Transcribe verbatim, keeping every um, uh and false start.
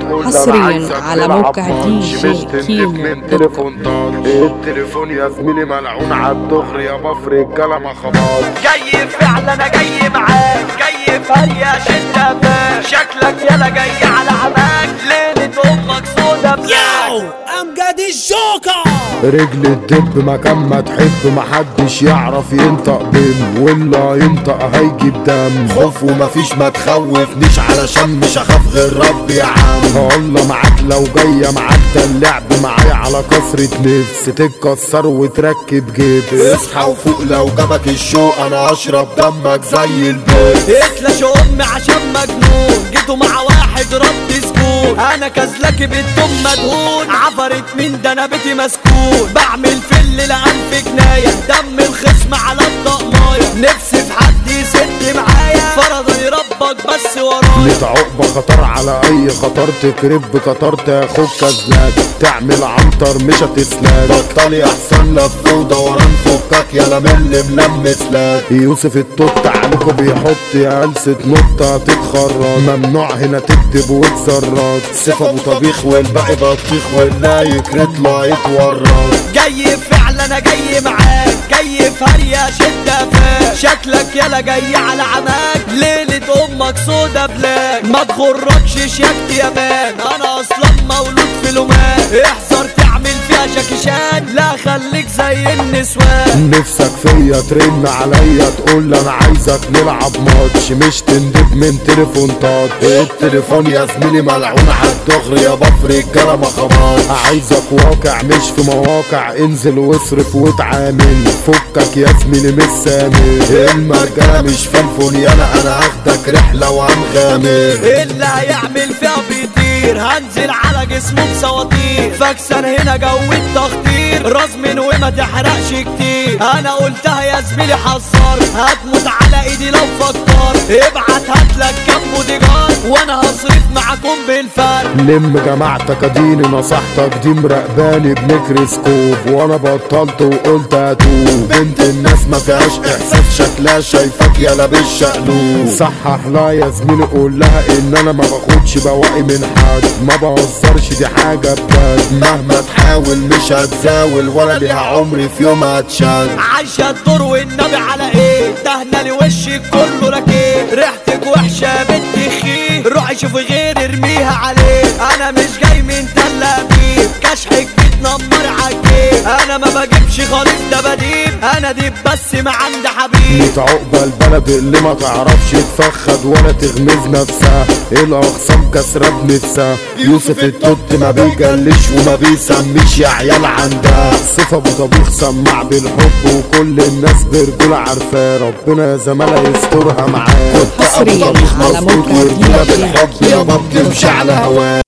تقول حصريا على موقع دي جي كيمو. تليفون طال التليفون يا زميلي ملعون عالدغري يا بفرق كلام خباط. جاي فعلا انا جاي معاك، جاي فريا شدة فاك، شكلك يلا جاي على عماك، ليلة امك سودا بياك. امجد الجوكر رجل الدب مكان ما تحب محدش يعرف ينطق بين، واللي ينطق هيجيب دم. خوف ومفيش ما تخوفنيش علشان مش هخاف غير ربي يا عم. الله معاك لو جاية معاك ده اللعب معايا على كسرة نفس، تتكسر وتركب جيب. اصحى وفوق لو جابك الشوق انا اشرب دمك زي البيت. اتلش امي عشان مجنون، جيتوا مع واحد رد سكون، انا كازلك بالدم مدهون، عفرت من ده انا بيتي مسكون، بعمل في الليل الف جنايه، دم الخصم على الطقمايه، نفسي في حد يسد معايا، فرضني ربك بس ورايا. ليت عقبة خطر على اي خطر، تكرب قطر تاخد كازلاك، تعمل عنتر مش هتسلاك. بطل احسن لف ودوران فكك يلا من اللي ملمس لك. يوسف التوت عليكوا بيحط يا قلسة نقطة تتخرج، ممنوع هنا تكتب وتزرج. سيف ابو طبيخ والباقي بطيخ واللي يكرت لا يتورط. جاي فعلا انا جاي معاك، جاي فريا شدة فاك، شكلك يلا جاي على عماك، ليلة امك سودا بلاك. ما تغركش شياكتي يا مان، انا اصلا مولود في لومان، احذر تعمل فيها شاكشان، لا خليك زي النسوان. نفسك فيا ترن عليا تقول انا عايزك نلعب ماتش، مش تندب من تليفون طاط. التليفون يا زميلي ملعون عالدغري يا بفرق كلام خباط. عايزك واقع مش في مواقع، انزل واصرف واتعامل، فكك يا زميلي مش سامي. المرجله مش فلفل يالا انا هاخدك رحله وهنغامر. اللي هيعمل فيها بيطير، هنزل على جسمه بسواطير، فاكسن هنا جو التخطير، رزمن وما تحرقش كتير، انا قلتها يا زميلي حذر، هتموت على ايدي لو فكر، ابعت هاتلك كام بوديجار، وانا هصرف معاكم بالفرق. لم جماعتك اديني نصحتك دي مراقباني بميكروسكوب، وانا بطلت وقلت اتوب. بنت الناس ما فيهاش احساس، شكلها شايفك يالا بالشقلوب. صحح لا يا زميلي قول لها ان انا ما باخدش بواقي من حد، ما بهزرش دي حاجه بجد. مهما تحاول مش هتزاول ولا ليها عمري في يوم هتشد. عايشه الدور والنبي على ايه، دهنا لي وشك كله ركيه، ريحتك وحشه يا بنت خيه، روحي شوفي غير ارميها عليه، انا مش جاي من تل ابيب، كشحك بتنمر عالجيب، انا ما بجيبش خالص دباديب، انا ديب بس ما عندي حبيب. ميت عقبة البلد اللي ما تعرفش تفخد ولا تغمز نفسها، الاخصام كسرة بنفسها. يوسف التوت ما بيجلش وما بيسميش يا عيال عندها. سيف ابو طبيخ سماع بالحب وكل الناس برجولة عارفاه، ربنا يا زمالة يسترها معاه. كنت ابو طبيخ مظبوط ورجولة بالحب يابا بتمشي على هواه.